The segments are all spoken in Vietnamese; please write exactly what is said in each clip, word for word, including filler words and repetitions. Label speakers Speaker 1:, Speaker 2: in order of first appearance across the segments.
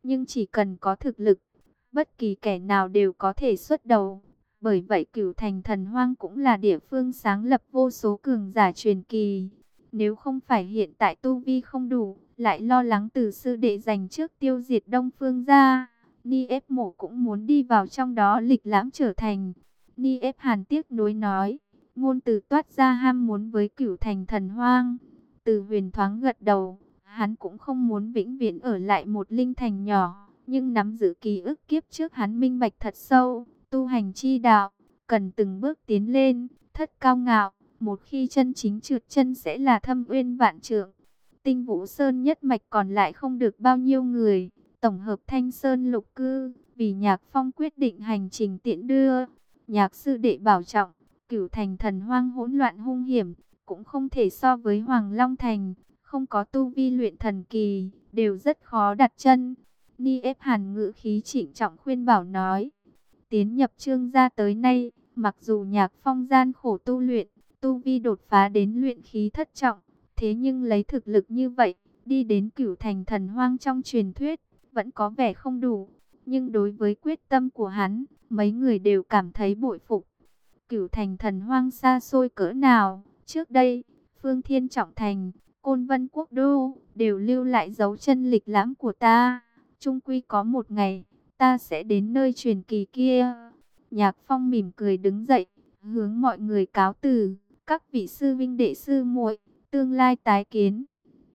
Speaker 1: nhưng chỉ cần có thực lực, bất kỳ kẻ nào đều có thể xuất đầu. Bởi vậy Cửu Thành Thần Hoang cũng là địa phương sáng lập vô số cường giả truyền kỳ. Nếu không phải hiện tại tu vi không đủ, lại lo lắng từ sư đệ giành trước tiêu diệt Đông Phương gia, Ni ép Mộ cũng muốn đi vào trong đó lịch lãm trở thành. Ni ép Hàn tiếc nuối nói, ngôn từ toát ra ham muốn với Cửu Thành Thần Hoang. Từ Huyền thoáng gật đầu, hắn cũng không muốn vĩnh viễn ở lại một linh thành nhỏ, nhưng nắm giữ ký ức kiếp trước hắn minh bạch thật sâu, tu hành chi đạo, cần từng bước tiến lên, thất cao ngạo, một khi chân chính trượt chân sẽ là thâm uyên vạn trượng. Tinh Vũ Sơn nhất mạch còn lại không được bao nhiêu người, tổng hợp Thanh Sơn lục cư, vì Nhạc Phong quyết định hành trình tiễn đưa. Nhạc sư đệ bảo trọng, Cửu Thành Thần Hoang hỗn loạn hung hiểm, cũng không thể so với Hoàng Long Thành, không có tu vi luyện thần kỳ, đều rất khó đặt chân. Ni ép Hàn ngữ khí trịnh trọng khuyên bảo nói, tiến nhập Trương gia tới nay, mặc dù Nhạc Phong gian khổ tu luyện, tu vi đột phá đến luyện khí thất trọng, thế nhưng lấy thực lực như vậy, đi đến Cửu Thành Thần Hoang trong truyền thuyết, vẫn có vẻ không đủ. Nhưng đối với quyết tâm của hắn, mấy người đều cảm thấy bội phục. Cửu Thành Thần Hoang xa xôi cỡ nào, trước đây, Phương Thiên Trọng Thành, Côn Vân Quốc Đô, đều lưu lại dấu chân lịch lãm của ta. Chung quy có một ngày, ta sẽ đến nơi truyền kỳ kia. Nhạc Phong mỉm cười đứng dậy, hướng mọi người cáo từ, các vị sư vinh đệ sư muội, tương lai tái kiến.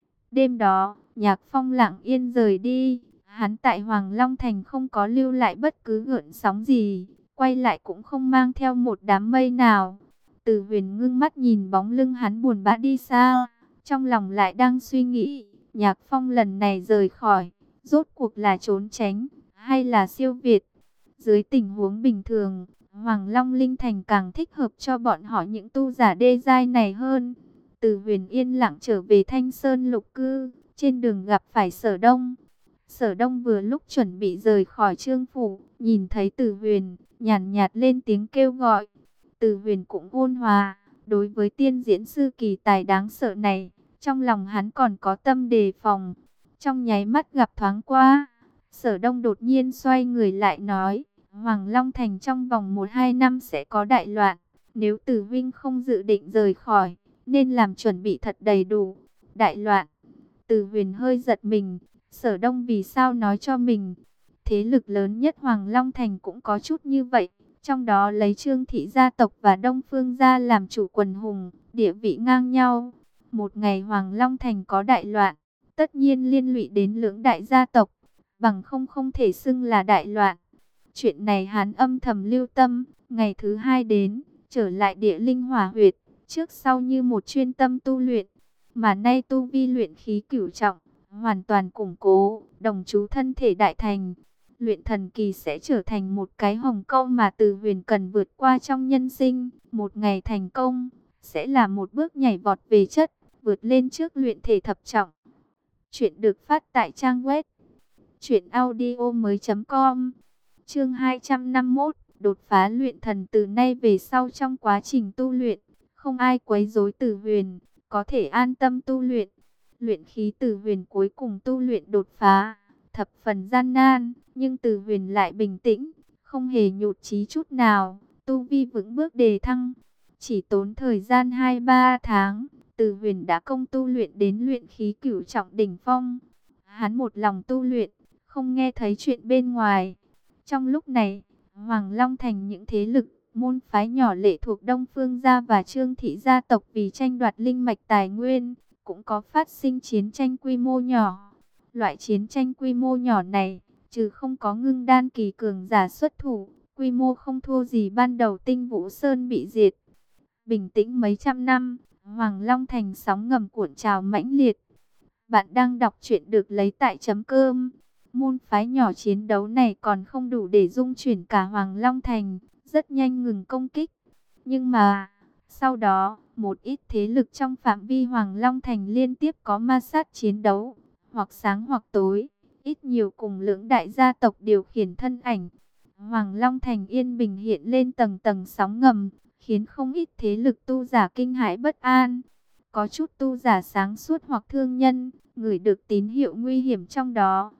Speaker 1: Đêm đó, Nhạc Phong lặng yên rời đi, hắn tại Hoàng Long Thành không có lưu lại bất cứ gợn sóng gì, quay lại cũng không mang theo một đám mây nào. Từ Huyền ngưng mắt nhìn bóng lưng hắn buồn bã đi xa, trong lòng lại đang suy nghĩ, Nhạc Phong lần này rời khỏi, rốt cuộc là trốn tránh, hay là siêu việt. Dưới tình huống bình thường, Hoàng Long Linh Thành càng thích hợp cho bọn họ những tu giả đê giai này hơn. Từ Huyền yên lặng trở về Thanh Sơn lục cư, trên đường gặp phải Sở Đông. Sở Đông vừa lúc chuẩn bị rời khỏi Trương phủ, nhìn thấy Từ Huyền, nhàn nhạt, nhạt lên tiếng kêu gọi. Từ Huyền cũng ôn hòa, đối với tiên diễn sư kỳ tài đáng sợ này, trong lòng hắn còn có tâm đề phòng. Trong nháy mắt gặp thoáng qua, Sở Đông đột nhiên xoay người lại nói, Hoàng Long Thành trong vòng một hai năm sẽ có đại loạn, nếu Từ Vinh không dự định rời khỏi, nên làm chuẩn bị thật đầy đủ. Đại loạn. Từ Huyền hơi giật mình, Sở Đông vì sao nói cho mình? Thế lực lớn nhất Hoàng Long Thành cũng có chút như vậy, trong đó lấy Trương thị gia tộc và Đông Phương gia làm chủ quần hùng, địa vị ngang nhau. Một ngày Hoàng Long Thành có đại loạn, tất nhiên liên lụy đến lưỡng đại gia tộc, bằng không không thể xưng là đại loạn. Chuyện này hắn âm thầm lưu tâm, ngày thứ hai đến, trở lại địa linh hỏa huyệt, trước sau như một chuyên tâm tu luyện, mà nay tu vi luyện khí cửu trọng, hoàn toàn củng cố, đồng chú thân thể đại thành. Luyện thần kỳ sẽ trở thành một cái hồng câu mà Từ Huyền cần vượt qua trong nhân sinh. Một ngày thành công, sẽ là một bước nhảy vọt về chất, vượt lên trước luyện thể thập trọng. Chuyện được phát tại trang web truyện audio mới chấm com. Chương hai trăm năm mươi mốt, đột phá luyện thần. Từ nay về sau trong quá trình tu luyện, không ai quấy rối Từ Huyền, có thể an tâm tu luyện. Luyện khí Từ Huyền cuối cùng tu luyện đột phá, thập phần gian nan, nhưng Từ Huyền lại bình tĩnh, không hề nhụt chí chút nào, tu vi vững bước đề thăng. Chỉ tốn thời gian hai ba tháng, Từ Huyền đã công tu luyện đến luyện khí cửu trọng đỉnh phong. Hắn một lòng tu luyện, không nghe thấy chuyện bên ngoài. Trong lúc này, Hoàng Long Thành những thế lực, môn phái nhỏ lệ thuộc Đông Phương gia và Trương thị gia tộc vì tranh đoạt linh mạch tài nguyên, cũng có phát sinh chiến tranh quy mô nhỏ. Loại chiến tranh quy mô nhỏ này, trừ không có ngưng đan kỳ cường giả xuất thủ, quy mô không thua gì ban đầu Tinh Vũ Sơn bị diệt. Bình tĩnh mấy trăm năm, Hoàng Long Thành sóng ngầm cuộn trào mãnh liệt. Bạn đang đọc truyện được lấy tại chấm cơm. Môn phái nhỏ chiến đấu này còn không đủ để dung chuyển cả Hoàng Long Thành, rất nhanh ngừng công kích. Nhưng mà, sau đó, một ít thế lực trong phạm vi Hoàng Long Thành liên tiếp có ma sát chiến đấu, hoặc sáng hoặc tối, ít nhiều cùng lưỡng đại gia tộc điều khiển thân ảnh. Hoàng Long Thành yên bình hiện lên tầng tầng sóng ngầm, khiến không ít thế lực tu giả kinh hãi bất an. Có chút tu giả sáng suốt hoặc thương nhân, ngửi được tín hiệu nguy hiểm trong đó,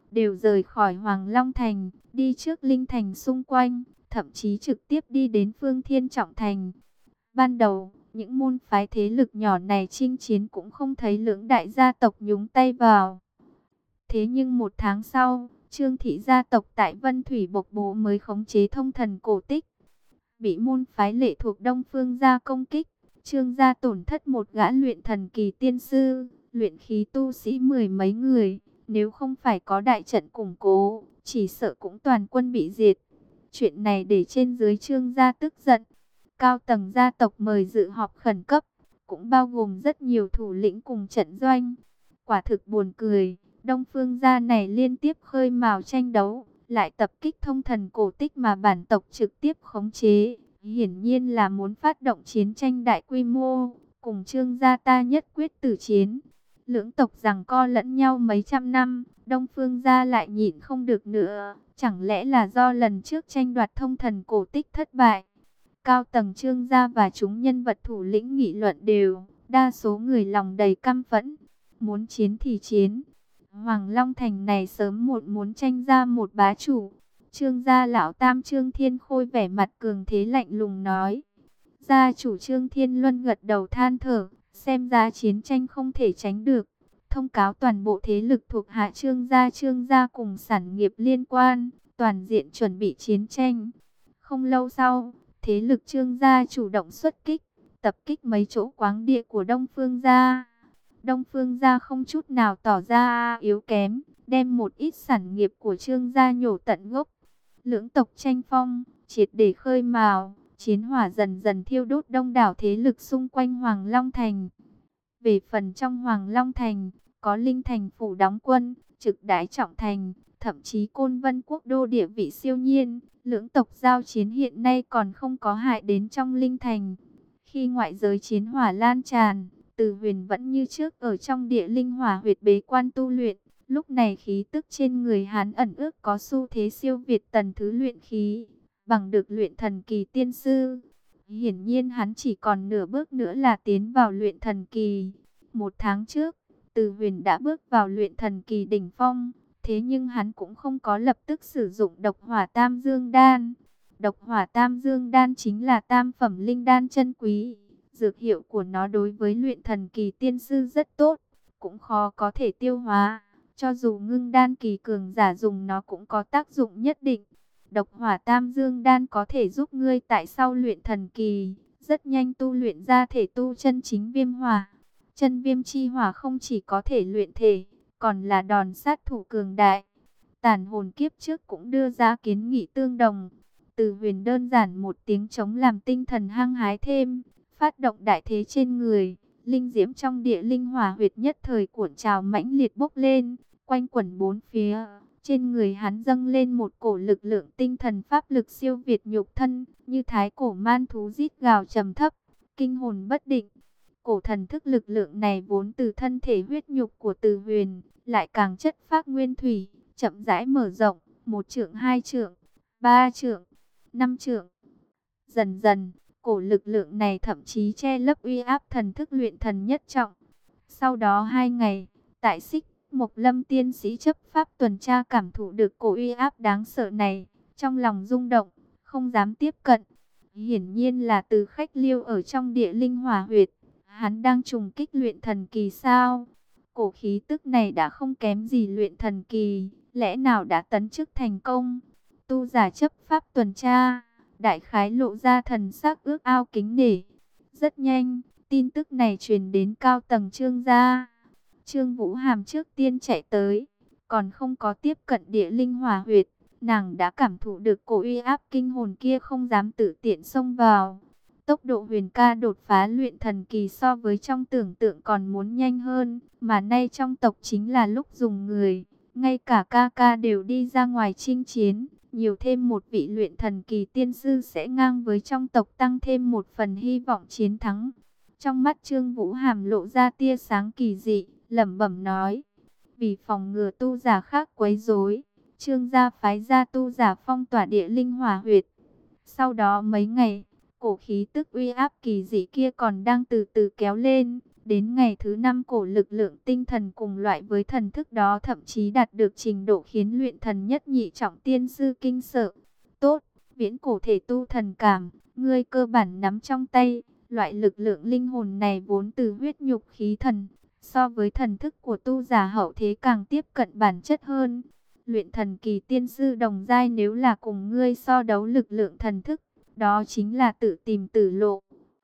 Speaker 1: đều rời khỏi Hoàng Long Thành, đi trước Linh Thành xung quanh, thậm chí trực tiếp đi đến Phương Thiên Trọng Thành. Ban đầu, những môn phái thế lực nhỏ này chinh chiến cũng không thấy lưỡng đại gia tộc nhúng tay vào. Thế nhưng một tháng sau, Trương thị gia tộc tại Vân Thủy Bộc Bố mới khống chế Thông Thần Cổ Tích, bị môn phái lệ thuộc Đông Phương gia công kích. Trương gia tổn thất một gã luyện thần kỳ tiên sư, luyện khí tu sĩ mười mấy người, nếu không phải có đại trận củng cố, chỉ sợ cũng toàn quân bị diệt. Chuyện này để trên dưới Trương gia tức giận. Cao tầng gia tộc mời dự họp khẩn cấp, cũng bao gồm rất nhiều thủ lĩnh cùng trận doanh. Quả thực buồn cười, Đông Phương gia này liên tiếp khơi mào tranh đấu, lại tập kích Thông Thần Cổ Tích mà bản tộc trực tiếp khống chế. Hiển nhiên là muốn phát động chiến tranh đại quy mô, cùng Trương gia ta nhất quyết tử chiến. Lưỡng tộc giằng co lẫn nhau mấy trăm năm, Đông Phương gia lại nhịn không được nữa. Chẳng lẽ là do lần trước tranh đoạt Thông Thần Cổ Tích thất bại? Cao tầng Trương gia và chúng nhân vật thủ lĩnh nghị luận đều, đa số người lòng đầy căm phẫn. Muốn chiến thì chiến. Hoàng Long Thành này sớm muộn muốn tranh ra một bá chủ. Trương gia lão tam Trương Thiên Khôi vẻ mặt cường thế lạnh lùng nói. Gia chủ Trương Thiên Luân gật đầu than thở, xem ra chiến tranh không thể tránh được. Thông cáo toàn bộ thế lực thuộc hạ Trương gia Trương gia cùng sản nghiệp liên quan, toàn diện chuẩn bị chiến tranh. Không lâu sau, thế lực Trương gia chủ động xuất kích, tập kích mấy chỗ quáng địa của Đông Phương gia. Đông Phương gia không chút nào tỏ ra yếu kém, đem một ít sản nghiệp của Trương gia nhổ tận gốc. Lưỡng tộc tranh phong, triệt để khơi mào, chiến hỏa dần dần thiêu đốt đông đảo thế lực xung quanh Hoàng Long Thành. Về phần trong Hoàng Long Thành, có Linh Thành phủ đóng quân, trực đãi trọng thành, thậm chí Côn Vân quốc đô địa vị siêu nhiên. Lưỡng tộc giao chiến hiện nay còn không có hại đến trong Linh Thành. Khi ngoại giới chiến hỏa lan tràn, Từ Huyền vẫn như trước ở trong địa linh hỏa huyệt bế quan tu luyện. Lúc này khí tức trên người hắn ẩn ước có xu thế siêu việt tầng thứ luyện khí, bằng được luyện thần kỳ tiên sư. Hiển nhiên hắn chỉ còn nửa bước nữa là tiến vào luyện thần kỳ. Một tháng trước, Từ Huyền đã bước vào luyện thần kỳ đỉnh phong. Thế nhưng hắn cũng không có lập tức sử dụng độc hỏa tam dương đan. Độc hỏa tam dương đan chính là tam phẩm linh đan chân quý. Dược hiệu của nó đối với luyện thần kỳ tiên sư rất tốt, cũng khó có thể tiêu hóa. Cho dù ngưng đan kỳ cường giả dùng nó cũng có tác dụng nhất định. Độc hỏa tam dương đan có thể giúp ngươi tại sau luyện thần kỳ, rất nhanh tu luyện ra thể tu chân chính viêm hỏa. Chân viêm chi hỏa không chỉ có thể luyện thể, còn là đòn sát thủ cường đại. Tản hồn kiếp trước cũng đưa ra kiến nghị tương đồng. Từ Huyền đơn giản một tiếng chống làm tinh thần hăng hái thêm, phát động đại thế trên người. Linh diễm trong địa linh hỏa huyệt nhất thời cuộn trào mãnh liệt bốc lên, quanh quẩn bốn phía. Trên người hắn dâng lên một cổ lực lượng tinh thần pháp lực siêu việt nhục thân, như thái cổ man thú rít gào trầm thấp, kinh hồn bất định. Cổ thần thức lực lượng này vốn từ thân thể huyết nhục của Từ Huyền, lại càng chất phác nguyên thủy, chậm rãi mở rộng, một trượng, hai trượng, ba trượng, năm trượng. Dần dần, cổ lực lượng này thậm chí che lấp uy áp thần thức luyện thần nhất trọng. Sau đó hai ngày, tại Xích Mộc Lâm tiên sĩ chấp pháp tuần tra cảm thụ được cổ uy áp đáng sợ này, trong lòng rung động, không dám tiếp cận. Hiển nhiên là Từ Khách Liêu ở trong địa linh hỏa huyệt, hắn đang trùng kích luyện thần kỳ sao? Cổ khí tức này đã không kém gì luyện thần kỳ, lẽ nào đã tấn chức thành công? Tu giả chấp pháp tuần tra, đại khái lộ ra thần sắc ước ao kính nể. Rất nhanh, tin tức này truyền đến cao tầng Trương gia. Trương Vũ Hàm trước tiên chạy tới, còn không có tiếp cận địa linh hỏa huyệt, nàng đã cảm thụ được cổ uy áp kinh hồn kia, không dám tự tiện xông vào. Tốc độ Huyền ca đột phá luyện thần kỳ so với trong tưởng tượng còn muốn nhanh hơn, mà nay trong tộc chính là lúc dùng người, ngay cả ca ca đều đi ra ngoài chinh chiến, nhiều thêm một vị luyện thần kỳ tiên sư sẽ ngang với trong tộc, tăng thêm một phần hy vọng chiến thắng. Trong mắt Trương Vũ Hàm lộ ra tia sáng kỳ dị, lẩm bẩm nói, vì phòng ngừa tu giả khác quấy rối, Trương gia phái ra tu giả phong tỏa địa linh hỏa huyệt. Sau đó mấy ngày, cổ khí tức uy áp kỳ dị kia còn đang từ từ kéo lên, Đến ngày thứ năm, cổ lực lượng tinh thần cùng loại với thần thức đó thậm chí đạt được trình độ khiến luyện thần nhất nhị trọng tiên sư kinh sợ. Tốt, viễn cổ thể tu thần cảm, ngươi cơ bản nắm trong tay. Loại lực lượng linh hồn này vốn từ huyết nhục khí thần, so với thần thức của tu giả hậu thế càng tiếp cận bản chất hơn. Luyện thần kỳ tiên sư đồng giai nếu là cùng ngươi so đấu lực lượng thần thức, đó chính là tự tìm tử lộ.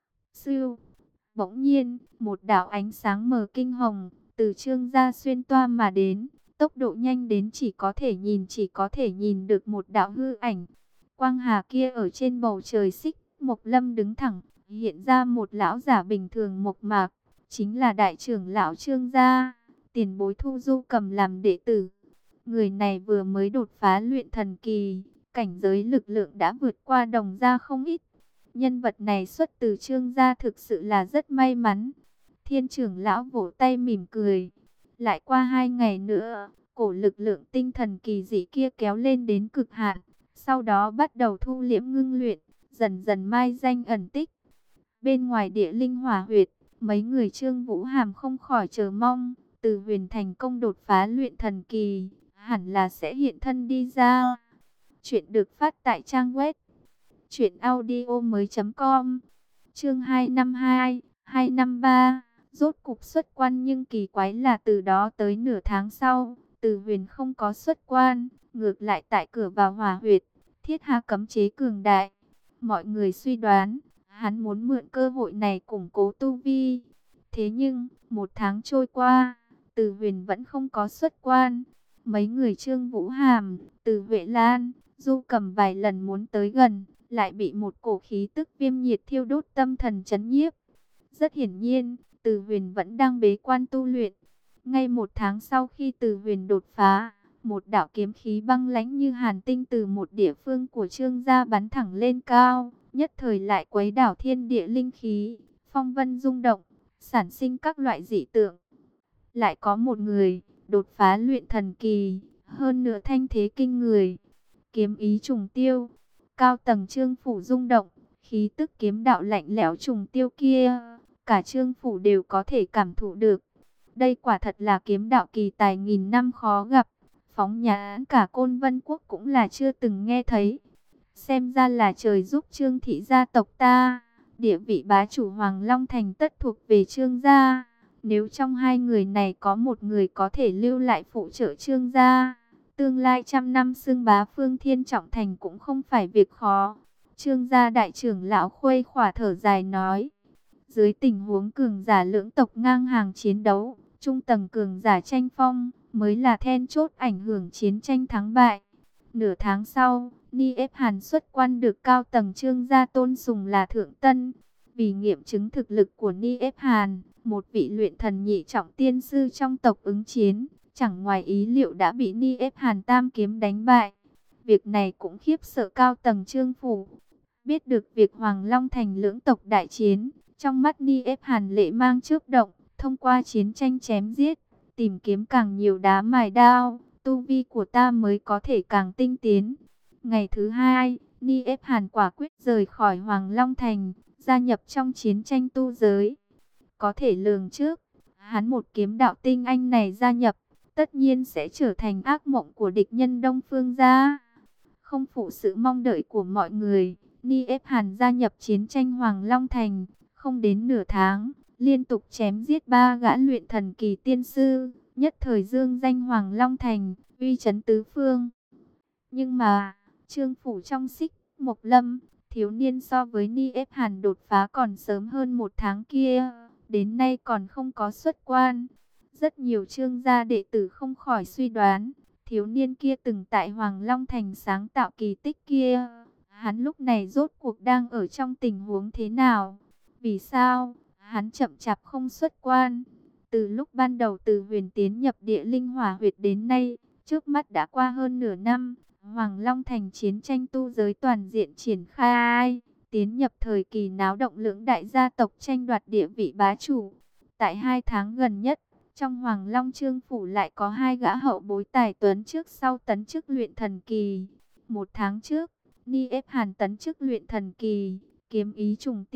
Speaker 1: Sư, bỗng nhiên, một đạo ánh sáng mờ kinh hồng từ Trương gia xuyên toa mà đến, tốc độ nhanh đến chỉ có thể nhìn chỉ có thể nhìn được một đạo hư ảnh. Quang hà kia ở trên bầu trời xích Mộc Lâm đứng thẳng, hiện ra một lão giả bình thường mộc mạc, chính là đại trưởng lão Trương gia, tiền bối Thu Du cầm làm đệ tử. Người này vừa mới đột phá luyện thần kỳ, cảnh giới lực lượng đã vượt qua đồng gia không ít. Nhân vật này xuất từ Trương gia thực sự là rất may mắn. Thiên trưởng lão vỗ tay mỉm cười. Lại qua hai ngày nữa, cổ lực lượng tinh thần kỳ dị kia kéo lên đến cực hạn, sau đó bắt đầu thu liễm ngưng luyện, dần dần mai danh ẩn tích. Bên ngoài địa linh hỏa huyệt, mấy người Trương Vũ Hàm không khỏi chờ mong, Từ Huyền thành công đột phá luyện thần kỳ, hẳn là sẽ hiện thân đi ra. Chuyện được phát tại trang web truyện audio mới chấm com. Chương hai năm hai, hai năm ba, rốt cục xuất quan, nhưng kỳ quái là từ đó tới nửa tháng sau, Từ Huyền không có xuất quan, ngược lại tại cửa vào hỏa huyệt thiết hạ cấm chế cường đại. Mọi người suy đoán hắn muốn mượn cơ hội này củng cố tu vi. Thế nhưng, một tháng trôi qua, Từ Huyền vẫn không có xuất quan. Mấy người Trương Vũ Hàm, Từ Huệ Lan, Du Cầm vài lần muốn tới gần, lại bị một cổ khí tức viêm nhiệt thiêu đốt tâm thần chấn nhiếp. Rất hiển nhiên, Từ Huyền vẫn đang bế quan tu luyện. Ngay một tháng sau khi Từ Huyền đột phá, một đạo kiếm khí băng lãnh như hàn tinh từ một địa phương của Trương gia bắn thẳng lên cao, nhất thời lại quấy đảo thiên địa linh khí, phong vân rung động, sản sinh các loại dị tượng. Lại có một người đột phá luyện thần kỳ, hơn nữa thanh thế kinh người, kiếm ý trùng tiêu. Cao tầng Trương phủ rung động, khí tức kiếm đạo lạnh lẽo trùng tiêu kia, cả Trương phủ đều có thể cảm thụ được. Đây quả thật là kiếm đạo kỳ tài nghìn năm khó gặp, phóng nhãn cả Côn Vân quốc cũng là chưa từng nghe thấy. Xem ra là trời giúp Trương thị gia tộc ta, địa vị bá chủ Hoàng Long Thành tất thuộc về Trương gia. Nếu trong hai người này có một người có thể lưu lại phụ trợ Trương gia, tương lai trăm năm xưng bá phương thiên trọng thành cũng không phải việc khó. Trương gia đại trưởng lão Khuây Khỏa thở dài nói, dưới tình huống cường giả lưỡng tộc ngang hàng chiến đấu, trung tầng cường giả tranh phong mới là then chốt ảnh hưởng chiến tranh thắng bại. Nửa tháng sau, Ni ép Hàn xuất quan được cao tầng Trương gia tôn sùng là thượng tân. Vì nghiệm chứng thực lực của Ni ép Hàn, một vị luyện thần nhị trọng tiên sư trong tộc ứng chiến, chẳng ngoài ý liệu đã bị Ni ép Hàn tam kiếm đánh bại. Việc này cũng khiếp sợ cao tầng Trương phủ. Biết được việc Hoàng Long Thành lưỡng tộc đại chiến, trong mắt Ni ép Hàn lệ mang chớp động, thông qua chiến tranh chém giết, tìm kiếm càng nhiều đá mài đao, tu vi của ta mới có thể càng tinh tiến. Ngày thứ hai, Ni ép Hàn quả quyết rời khỏi Hoàng Long Thành, gia nhập trong chiến tranh tu giới. Có thể lường trước, hắn một kiếm đạo tinh anh này gia nhập, tất nhiên sẽ trở thành ác mộng của địch nhân Đông Phương gia. Không phụ sự mong đợi của mọi người, Ni ép Hàn gia nhập chiến tranh Hoàng Long Thành, không đến nửa tháng, liên tục chém giết ba gã luyện thần kỳ tiên sư, nhất thời dương danh Hoàng Long Thành, uy chấn tứ phương. Nhưng mà, Trương phủ trong xích Mộc Lâm, thiếu niên so với Ni ép Hàn đột phá còn sớm hơn một tháng kia, đến nay còn không có xuất quan. Rất nhiều Trương gia đệ tử không khỏi suy đoán, thiếu niên kia từng tại Hoàng Long Thành sáng tạo kỳ tích kia, hắn lúc này rốt cuộc đang ở trong tình huống thế nào? Vì sao hắn chậm chạp không xuất quan? Từ lúc ban đầu Từ Huyền tiến nhập địa linh hỏa huyệt đến nay, trước mắt đã qua hơn nửa năm. Hoàng Long Thành chiến tranh tu giới toàn diện triển khai, tiến nhập thời kỳ náo động, lưỡng đại gia tộc tranh đoạt địa vị bá chủ. Tại hai tháng gần nhất, trong Hoàng Long Trương phủ lại có hai gã hậu bối tài tuấn trước sau tấn chức luyện thần kỳ. Một tháng trước, Ni ép Hàn tấn chức luyện thần kỳ, kiếm ý trùng tiêu,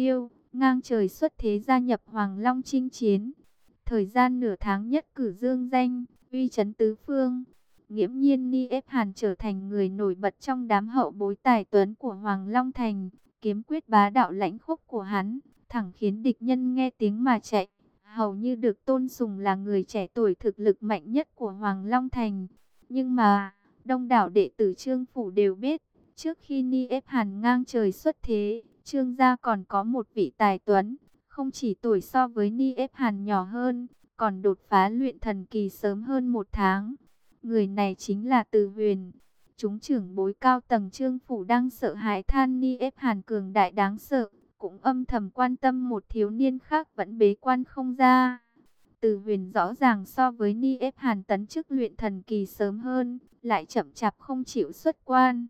Speaker 1: ngang trời xuất thế gia nhập Hoàng Long chinh chiến. Thời gian nửa tháng nhất cử dương danh, uy chấn tứ phương. Nghiễm nhiên Ni ép Hàn trở thành người nổi bật trong đám hậu bối tài tuấn của Hoàng Long Thành. Kiếm quyết bá đạo lãnh khốc của hắn, thẳng khiến địch nhân nghe tiếng mà chạy. Hầu như được tôn sùng là người trẻ tuổi thực lực mạnh nhất của Hoàng Long Thành. Nhưng mà, đông đảo đệ tử Trương Phủ đều biết, trước khi Ni ép Hàn ngang trời xuất thế, Trương gia còn có một vị tài tuấn, không chỉ tuổi so với Ni ép Hàn nhỏ hơn, còn đột phá luyện thần kỳ sớm hơn một tháng. Người này chính là Từ Huyền. Chúng trưởng bối cao tầng Trương Phủ đang sợ hãi than Ni ép Hàn cường đại đáng sợ, cũng âm thầm quan tâm một thiếu niên khác vẫn bế quan không ra. Từ Huyền rõ ràng so với Ni ép Hàn tấn chức luyện thần kỳ sớm hơn, lại chậm chạp không chịu xuất quan.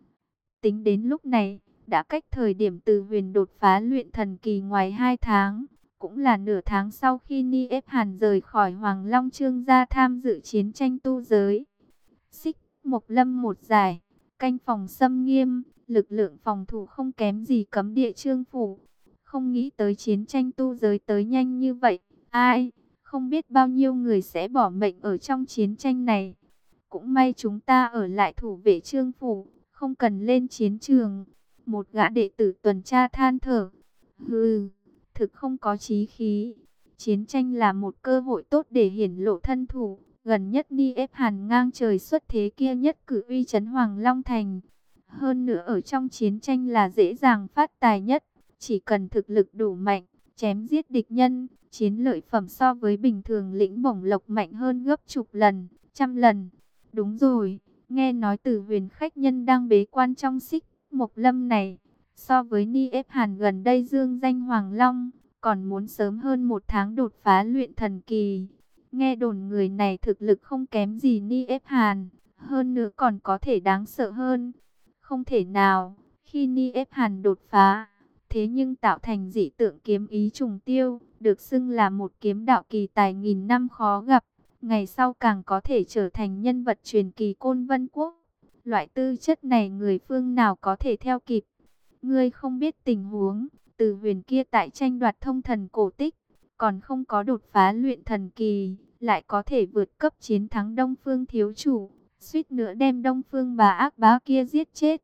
Speaker 1: Tính đến lúc này, đã cách thời điểm Từ Huyền đột phá luyện thần kỳ ngoài hai tháng, cũng là nửa tháng sau khi Ni ép Hàn rời khỏi Hoàng Long Trương gia tham dự chiến tranh tu giới. Xích Mộc Lâm một giải, canh phòng xâm nghiêm, lực lượng phòng thủ không kém gì cấm địa Trương Phủ. Không nghĩ tới chiến tranh tu giới tới nhanh như vậy, ai, không biết bao nhiêu người sẽ bỏ mệnh ở trong chiến tranh này. Cũng may chúng ta ở lại thủ vệ Trương Phủ, không cần lên chiến trường. Một gã đệ tử tuần tra than thở. Hừ, thực không có chí khí. Chiến tranh là một cơ hội tốt để hiển lộ thân thủ. Gần nhất Ni ép Hàn ngang trời xuất thế kia nhất cử uy chấn Hoàng Long Thành. Hơn nữa ở trong chiến tranh là dễ dàng phát tài nhất. Chỉ cần thực lực đủ mạnh, chém giết địch nhân, chiến lợi phẩm so với bình thường lĩnh bổng lộc mạnh hơn gấp chục lần, trăm lần. Đúng rồi, nghe nói Từ Huyền khách nhân đang bế quan trong Xích Mộc Lâm này. So với Ni ép Hàn gần đây dương danh Hoàng Long, còn muốn sớm hơn một tháng đột phá luyện thần kỳ. Nghe đồn người này thực lực không kém gì Ni ép Hàn, hơn nữa còn có thể đáng sợ hơn. Không thể nào, khi Ni ép Hàn đột phá, thế nhưng tạo thành dị tượng kiếm ý trùng tiêu, được xưng là một kiếm đạo kỳ tài nghìn năm khó gặp. Ngày sau càng có thể trở thành nhân vật truyền kỳ Côn Vân Quốc. Loại tư chất này người phương nào có thể theo kịp. Ngươi không biết tình huống, Từ Huyền kia tại tranh đoạt thông thần cổ tích, còn không có đột phá luyện thần kỳ, lại có thể vượt cấp chiến thắng Đông Phương thiếu chủ, suýt nữa đem Đông Phương bà ác bá kia giết chết.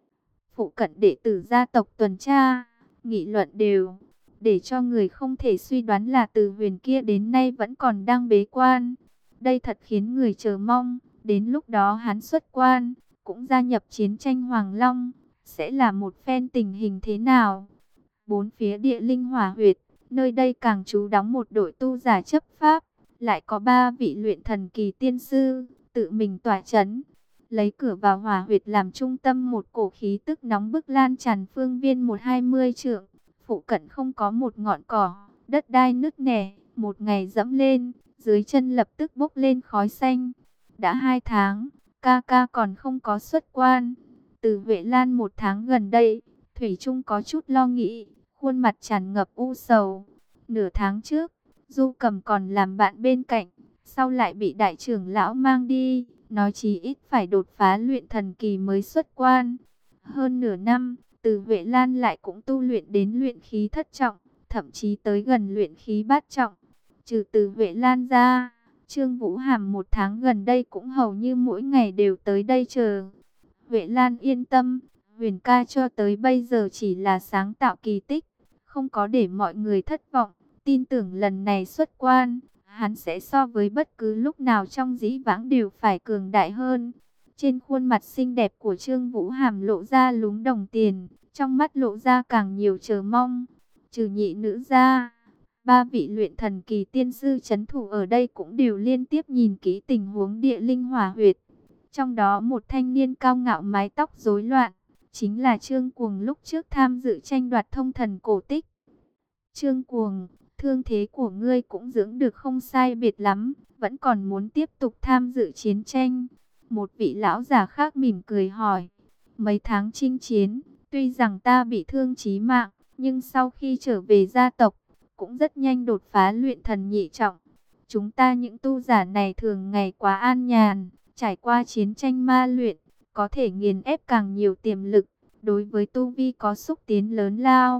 Speaker 1: Phụ cận đệ tử gia tộc tuần tra, nghị luận đều, để cho người không thể suy đoán là Từ Huyền kia đến nay vẫn còn đang bế quan. Đây thật khiến người chờ mong, đến lúc đó hắn xuất quan, cũng gia nhập chiến tranh Hoàng Long, sẽ là một phen tình hình thế nào? Bốn phía địa linh hỏa huyệt, nơi đây càng trú đóng một đội tu giả chấp pháp, lại có ba vị luyện thần kỳ tiên sư, tự mình tỏa chấn. Lấy cửa vào hỏa huyệt làm trung tâm một cổ khí tức nóng bức lan tràn phương viên một hai mươi trượng, phụ cận không có một ngọn cỏ, đất đai nứt nẻ, một ngày dẫm lên, dưới chân lập tức bốc lên khói xanh. Đã hai tháng, ca ca còn không có xuất quan. Từ Huệ Lan một tháng gần đây, Thủy Trung có chút lo nghĩ, khuôn mặt tràn ngập u sầu. Nửa tháng trước, Du Cầm còn làm bạn bên cạnh, sau lại bị đại trưởng lão mang đi, nói chí ít phải đột phá luyện thần kỳ mới xuất quan. Hơn nửa năm, Từ Huệ Lan lại cũng tu luyện đến luyện khí thất trọng, thậm chí tới gần luyện khí bát trọng. Trừ Từ Huệ Lan ra, Trương Vũ Hàm một tháng gần đây cũng hầu như mỗi ngày đều tới đây chờ. Huệ Lan yên tâm, Huyền ca cho tới bây giờ chỉ là sáng tạo kỳ tích, không có để mọi người thất vọng. Tin tưởng lần này xuất quan, hắn sẽ so với bất cứ lúc nào trong dĩ vãng đều phải cường đại hơn. Trên khuôn mặt xinh đẹp của Trương Vũ Hàm lộ ra lúm đồng tiền, trong mắt lộ ra càng nhiều chờ mong. Trừ nhị nữ ra, ba vị luyện thần kỳ tiên sư trấn thủ ở đây cũng đều liên tiếp nhìn kỹ tình huống địa linh hỏa huyệt. Trong đó một thanh niên cao ngạo mái tóc rối loạn, chính là Trương Cuồng lúc trước tham dự tranh đoạt thông thần cổ tích. Trương Cuồng, thương thế của ngươi cũng dưỡng được không sai biệt lắm, vẫn còn muốn tiếp tục tham dự chiến tranh. Một vị lão già khác mỉm cười hỏi, mấy tháng chinh chiến, tuy rằng ta bị thương chí mạng, nhưng sau khi trở về gia tộc, cũng rất nhanh đột phá luyện thần nhị trọng. Chúng ta những tu giả này thường ngày quá an nhàn, trải qua chiến tranh ma luyện, có thể nghiền ép càng nhiều tiềm lực, đối với tu vi có xúc tiến lớn lao.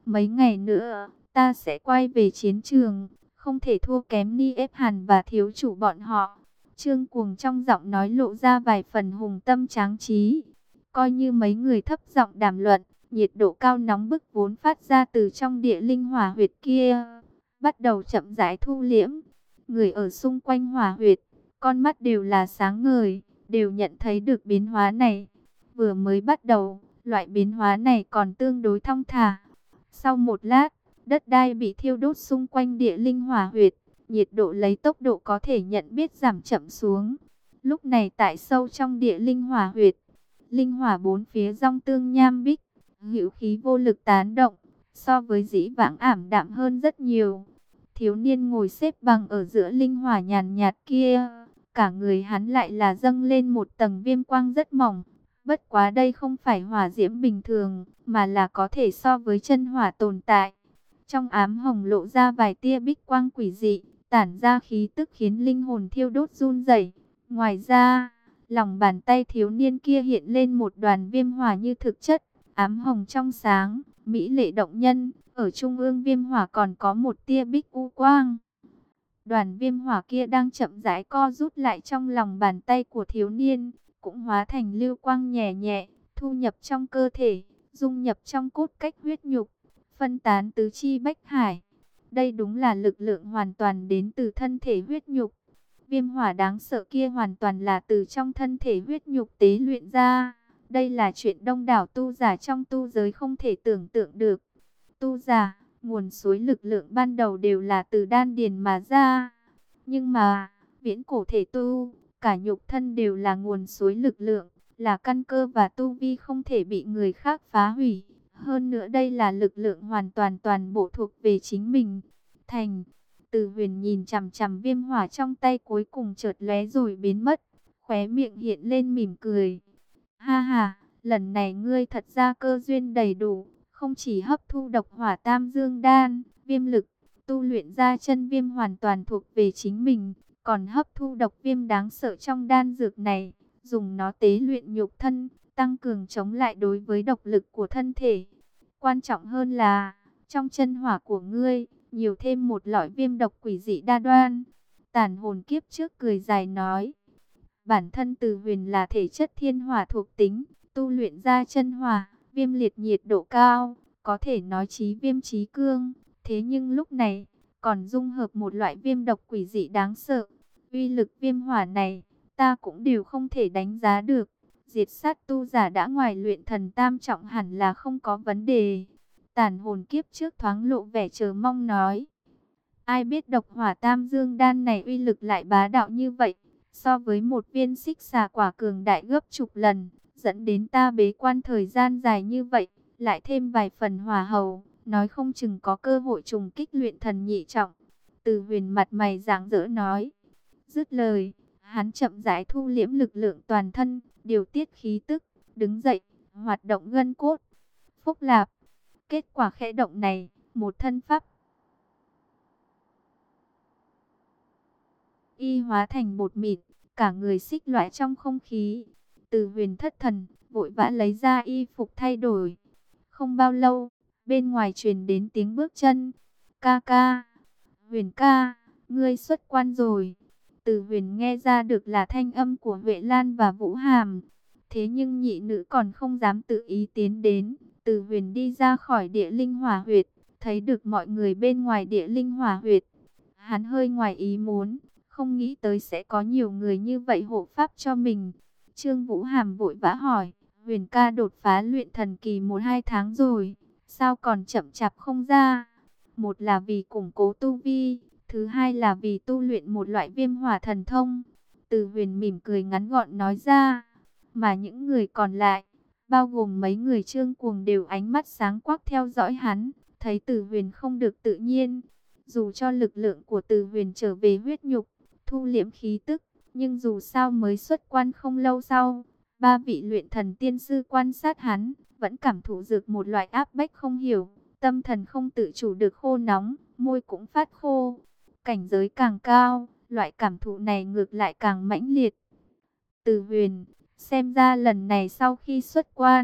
Speaker 1: Mấy ngày nữa, ta sẽ quay về chiến trường, không thể thua kém Ni ép Hàn và thiếu chủ bọn họ. Trương Cuồng trong giọng nói lộ ra vài phần hùng tâm tráng trí. Coi như mấy người thấp giọng đàm luận, nhiệt độ cao nóng bức vốn phát ra từ trong địa linh hỏa huyệt kia, bắt đầu chậm rãi thu liễm. Người ở xung quanh hỏa huyệt, con mắt đều là sáng ngời, đều nhận thấy được biến hóa này. Vừa mới bắt đầu, loại biến hóa này còn tương đối thong thả. Sau một lát, đất đai bị thiêu đốt xung quanh địa linh hỏa huyệt, nhiệt độ lấy tốc độ có thể nhận biết giảm chậm xuống. Lúc này tại sâu trong địa linh hỏa huyệt, linh hỏa bốn phía rong tương nham bích, hữu khí vô lực tán động, so với dĩ vãng ảm đạm hơn rất nhiều. Thiếu niên ngồi xếp bằng ở giữa linh hỏa nhàn nhạt kia, cả người hắn lại là dâng lên một tầng viêm quang rất mỏng. Bất quá đây không phải hỏa diễm bình thường, mà là có thể so với chân hỏa tồn tại. Trong ám hồng lộ ra vài tia bích quang quỷ dị, tản ra khí tức khiến linh hồn thiêu đốt run rẩy. Ngoài ra, lòng bàn tay thiếu niên kia hiện lên một đoàn viêm hỏa như thực chất, ám hồng trong sáng, mỹ lệ động nhân. Ở trung ương viêm hỏa còn có một tia bích u quang. Đoàn viêm hỏa kia đang chậm rãi co rút lại trong lòng bàn tay của thiếu niên, cũng hóa thành lưu quang nhẹ nhẹ, thu nhập trong cơ thể, dung nhập trong cốt cách huyết nhục, phân tán tứ chi bách hải. Đây đúng là lực lượng hoàn toàn đến từ thân thể huyết nhục. Viêm hỏa đáng sợ kia hoàn toàn là từ trong thân thể huyết nhục tế luyện ra. Đây là chuyện đông đảo tu giả trong tu giới không thể tưởng tượng được. Tu giả, nguồn suối lực lượng ban đầu đều là từ đan điền mà ra. Nhưng mà, viễn cổ thể tu, cả nhục thân đều là nguồn suối lực lượng, là căn cơ và tu vi không thể bị người khác phá hủy. Hơn nữa đây là lực lượng hoàn toàn toàn bộ thuộc về chính mình. Thành, Từ Huyền nhìn chằm chằm viêm hỏa trong tay cuối cùng chợt lóe rồi biến mất, khóe miệng hiện lên mỉm cười. Ha ha, lần này ngươi thật ra cơ duyên đầy đủ, không chỉ hấp thu độc hỏa tam dương đan, viêm lực, tu luyện ra chân viêm hoàn toàn thuộc về chính mình, còn hấp thu độc viêm đáng sợ trong đan dược này, dùng nó tế luyện nhục thân, tăng cường chống lại đối với độc lực của thân thể. Quan trọng hơn là, trong chân hỏa của ngươi, nhiều thêm một lõi viêm độc quỷ dị đa đoan. Tàn hồn kiếp trước cười dài nói, bản thân Từ Huyền là thể chất thiên hỏa thuộc tính, tu luyện ra chân hỏa, viêm liệt nhiệt độ cao, có thể nói chí viêm chí cương. Thế nhưng lúc này, còn dung hợp một loại viêm độc quỷ dị đáng sợ. Uy lực viêm hỏa này, ta cũng đều không thể đánh giá được. Diệt sát tu giả đã ngoài luyện thần tam trọng hẳn là không có vấn đề. Tàn hồn kiếp trước thoáng lộ vẻ chờ mong nói. Ai biết độc hỏa tam dương đan này uy lực lại bá đạo như vậy. So với một viên xích xà quả cường đại gấp chục lần, dẫn đến ta bế quan thời gian dài như vậy, lại thêm vài phần hỏa hầu, nói không chừng có cơ hội trùng kích luyện thần nhị trọng. Từ Huyền mặt mày rạng rỡ nói. Dứt lời, hắn chậm rãi thu liễm lực lượng toàn thân, điều tiết khí tức, đứng dậy, hoạt động gân cốt. Phúc lạp, kết quả khẽ động này, một thân pháp y hóa thành bột mịn, cả người xích loại trong không khí. Từ Huyền thất thần, vội vã lấy ra y phục thay đổi. Không bao lâu, bên ngoài truyền đến tiếng bước chân. Ca ca, Huyền ca, ngươi xuất quan rồi. Từ Huyền nghe ra được là thanh âm của Huệ Lan và Vũ Hàm. Thế nhưng nhị nữ còn không dám tự ý tiến đến. Từ Huyền đi ra khỏi địa linh hỏa huyệt, thấy được mọi người bên ngoài địa linh hỏa huyệt. Hắn hơi ngoài ý muốn, không nghĩ tới sẽ có nhiều người như vậy hộ pháp cho mình. Trương Vũ Hàm vội vã hỏi, Huyền ca đột phá luyện thần kỳ một hai tháng rồi, sao còn chậm chạp không ra? Một là vì củng cố tu vi, thứ hai là vì tu luyện một loại viêm hỏa thần thông. Từ Huyền mỉm cười ngắn gọn nói ra, mà những người còn lại, bao gồm mấy người Trương Cuồng đều ánh mắt sáng quắc theo dõi hắn, thấy Từ Huyền không được tự nhiên. Dù cho lực lượng của Từ Huyền trở về huyết nhục, thu liễm khí tức, nhưng dù sao mới xuất quan không lâu sau, ba vị luyện thần tiên sư quan sát hắn, vẫn cảm thụ được một loại áp bách không hiểu, tâm thần không tự chủ được khô nóng, môi cũng phát khô. Cảnh giới càng cao, loại cảm thụ này ngược lại càng mãnh liệt. Từ Huyền, xem ra lần này sau khi xuất quan,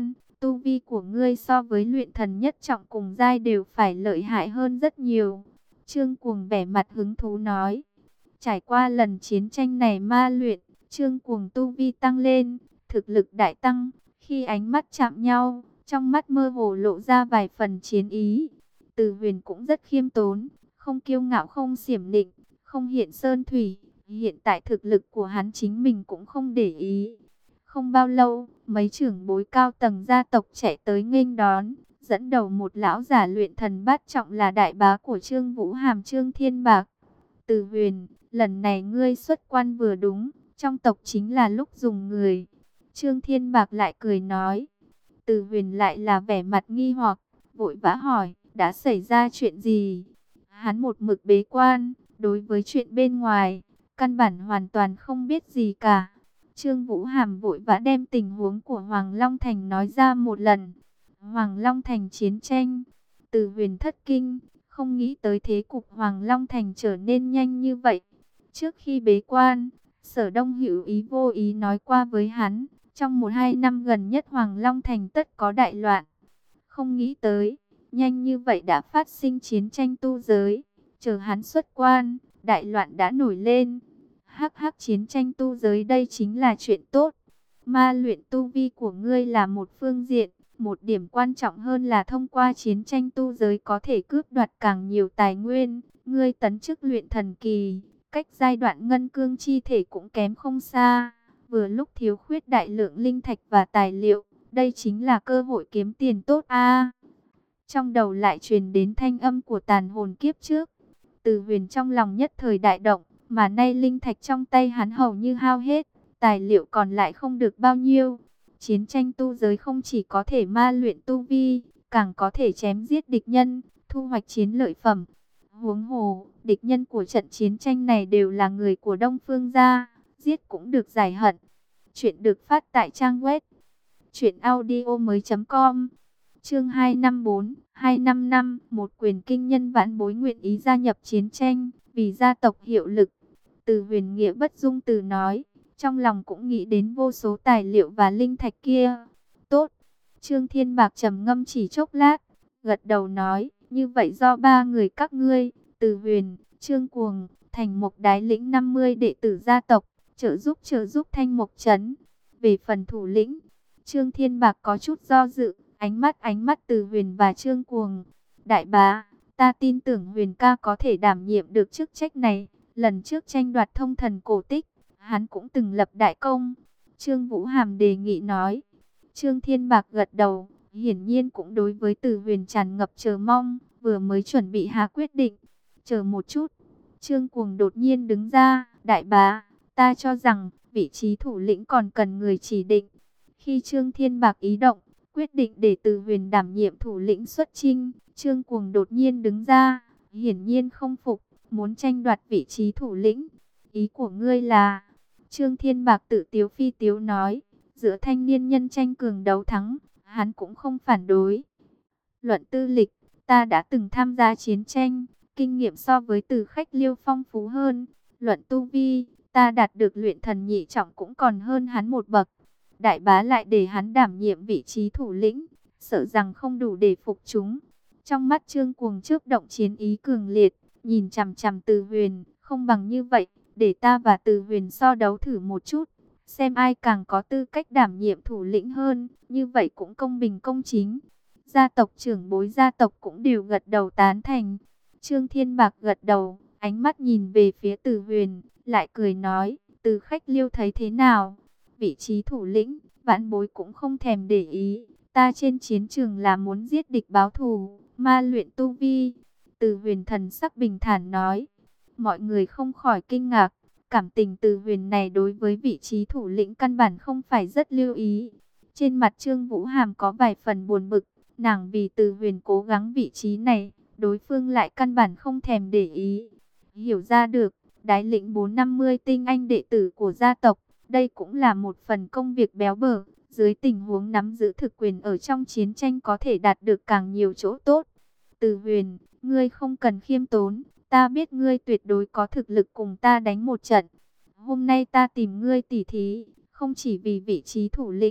Speaker 1: tu vi của ngươi so với luyện thần nhất trọng cùng giai đều phải lợi hại hơn rất nhiều. Trương Cuồng vẻ mặt hứng thú nói. Trải qua lần chiến tranh này ma luyện, Trương Cuồng tu vi tăng lên, thực lực đại tăng. Khi ánh mắt chạm nhau, trong mắt mơ hồ lộ ra vài phần chiến ý. Từ Huyền cũng rất khiêm tốn, không kiêu ngạo không xiểm nịnh, không hiện sơn thủy. Hiện tại thực lực của hắn chính mình cũng không để ý. Không bao lâu, mấy trưởng bối cao tầng gia tộc chạy tới nghênh đón, dẫn đầu một lão giả luyện thần bát trọng là đại bá của Trương Vũ Hàm Trương Thiên Bạc. Từ Huyền, lần này ngươi xuất quan vừa đúng, trong tộc chính là lúc dùng người. Trương Thiên Bạc lại cười nói. Từ Huyền lại là vẻ mặt nghi hoặc, vội vã hỏi, đã xảy ra chuyện gì? Hắn một mực bế quan, đối với chuyện bên ngoài, căn bản hoàn toàn không biết gì cả. Trương Vũ Hàm vội vã đem tình huống của Hoàng Long Thành nói ra một lần. Hoàng Long Thành chiến tranh, Từ Huyền thất kinh, không nghĩ tới thế cục Hoàng Long Thành trở nên nhanh như vậy. Trước khi bế quan, Sở Đông hữu ý vô ý nói qua với hắn, trong một hai năm gần nhất Hoàng Long Thành tất có đại loạn. Không nghĩ tới, nhanh như vậy đã phát sinh chiến tranh tu giới. Chờ hắn xuất quan, đại loạn đã nổi lên. Hắc hắc, chiến tranh tu giới đây chính là chuyện tốt. Ma luyện tu vi của ngươi là một phương diện, một điểm quan trọng hơn là thông qua chiến tranh tu giới có thể cướp đoạt càng nhiều tài nguyên. Ngươi tấn chức luyện thần kỳ, cách giai đoạn ngân cương chi thể cũng kém không xa. Vừa lúc thiếu khuyết đại lượng linh thạch và tài liệu, đây chính là cơ hội kiếm tiền tốt a. Trong đầu lại truyền đến thanh âm của tàn hồn kiếp trước. Từ Huyền trong lòng nhất thời đại động, mà nay linh thạch trong tay hắn hầu như hao hết, tài liệu còn lại không được bao nhiêu. Chiến tranh tu giới không chỉ có thể ma luyện tu vi, càng có thể chém giết địch nhân, thu hoạch chiến lợi phẩm. Huống hồ, địch nhân của trận chiến tranh này đều là người của Đông Phương gia, giết cũng được giải hận. Chuyện được phát tại trang web truyện audio mới chấm com. Chương hai năm bốn, hai năm năm, một quyền kinh nhân vãn bối nguyện ý gia nhập chiến tranh, vì gia tộc hiệu lực. Từ Huyền nghĩa bất dung từ nói, trong lòng cũng nghĩ đến vô số tài liệu và linh thạch kia. Tốt. Trương Thiên Bạc trầm ngâm chỉ chốc lát, gật đầu nói, như vậy do ba người các ngươi, Từ Huyền, Trương Cuồng, Thành Mộc đái lĩnh năm mươi đệ tử gia tộc, trợ giúp trợ giúp Thanh Mộc trấn. Về phần thủ lĩnh, Trương Thiên Bạc có chút do dự, ánh mắt ánh mắt Từ Huyền và Trương Cuồng. Đại bá, ta tin tưởng Huyền ca có thể đảm nhiệm được chức trách này. Lần trước tranh đoạt thông thần cổ tích, hắn cũng từng lập đại công. Trương Vũ Hàm đề nghị nói. Trương Thiên Bạc gật đầu, hiển nhiên cũng đối với Từ Huyền tràn ngập chờ mong, vừa mới chuẩn bị hạ quyết định. Chờ một chút, Trương Cuồng đột nhiên đứng ra, đại bá, ta cho rằng vị trí thủ lĩnh còn cần người chỉ định. Khi Trương Thiên Bạc ý động, quyết định để Từ Huyền đảm nhiệm thủ lĩnh xuất chinh, Trương Cuồng đột nhiên đứng ra, hiển nhiên không phục, muốn tranh đoạt vị trí thủ lĩnh. Ý của ngươi là? Trương Thiên Bạc tự tiếu phi tiếu nói, giữa thanh niên nhân tranh cường đấu thắng, hắn cũng không phản đối. Luận tư lịch, ta đã từng tham gia chiến tranh, kinh nghiệm so với Từ Khách Liêu phong phú hơn. Luận tu vi, ta đạt được luyện thần nhị trọng cũng còn hơn hắn một bậc. Đại bá lại để hắn đảm nhiệm vị trí thủ lĩnh, sợ rằng không đủ để phục chúng. Trong mắt Trương Cuồng trước động chiến ý cường liệt, nhìn chằm chằm Từ Huyền, không bằng như vậy, để ta và Từ Huyền so đấu thử một chút, xem ai càng có tư cách đảm nhiệm thủ lĩnh hơn, như vậy cũng công bình công chính. Gia tộc trưởng bối gia tộc cũng đều gật đầu tán thành. Trương Thiên Bạc gật đầu, ánh mắt nhìn về phía Từ Huyền, lại cười nói, Từ Khách Liêu thấy thế nào? Vị trí thủ lĩnh, vãn bối cũng không thèm để ý, ta trên chiến trường là muốn giết địch báo thù, ma luyện tu vi. Từ Huyền thần sắc bình thản nói. Mọi người không khỏi kinh ngạc, cảm tình Từ Huyền này đối với vị trí thủ lĩnh căn bản không phải rất lưu ý. Trên mặt Trương Vũ Hàm có vài phần buồn bực, nàng vì Từ Huyền cố gắng vị trí này, đối phương lại căn bản không thèm để ý. Hiểu ra được, đái lĩnh bốn năm mươi tinh anh đệ tử của gia tộc, đây cũng là một phần công việc béo bở. Dưới tình huống nắm giữ thực quyền ở trong chiến tranh có thể đạt được càng nhiều chỗ tốt. Từ Huyền, ngươi không cần khiêm tốn, ta biết ngươi tuyệt đối có thực lực cùng ta đánh một trận. Hôm nay ta tìm ngươi tỉ thí, không chỉ vì vị trí thủ lĩnh,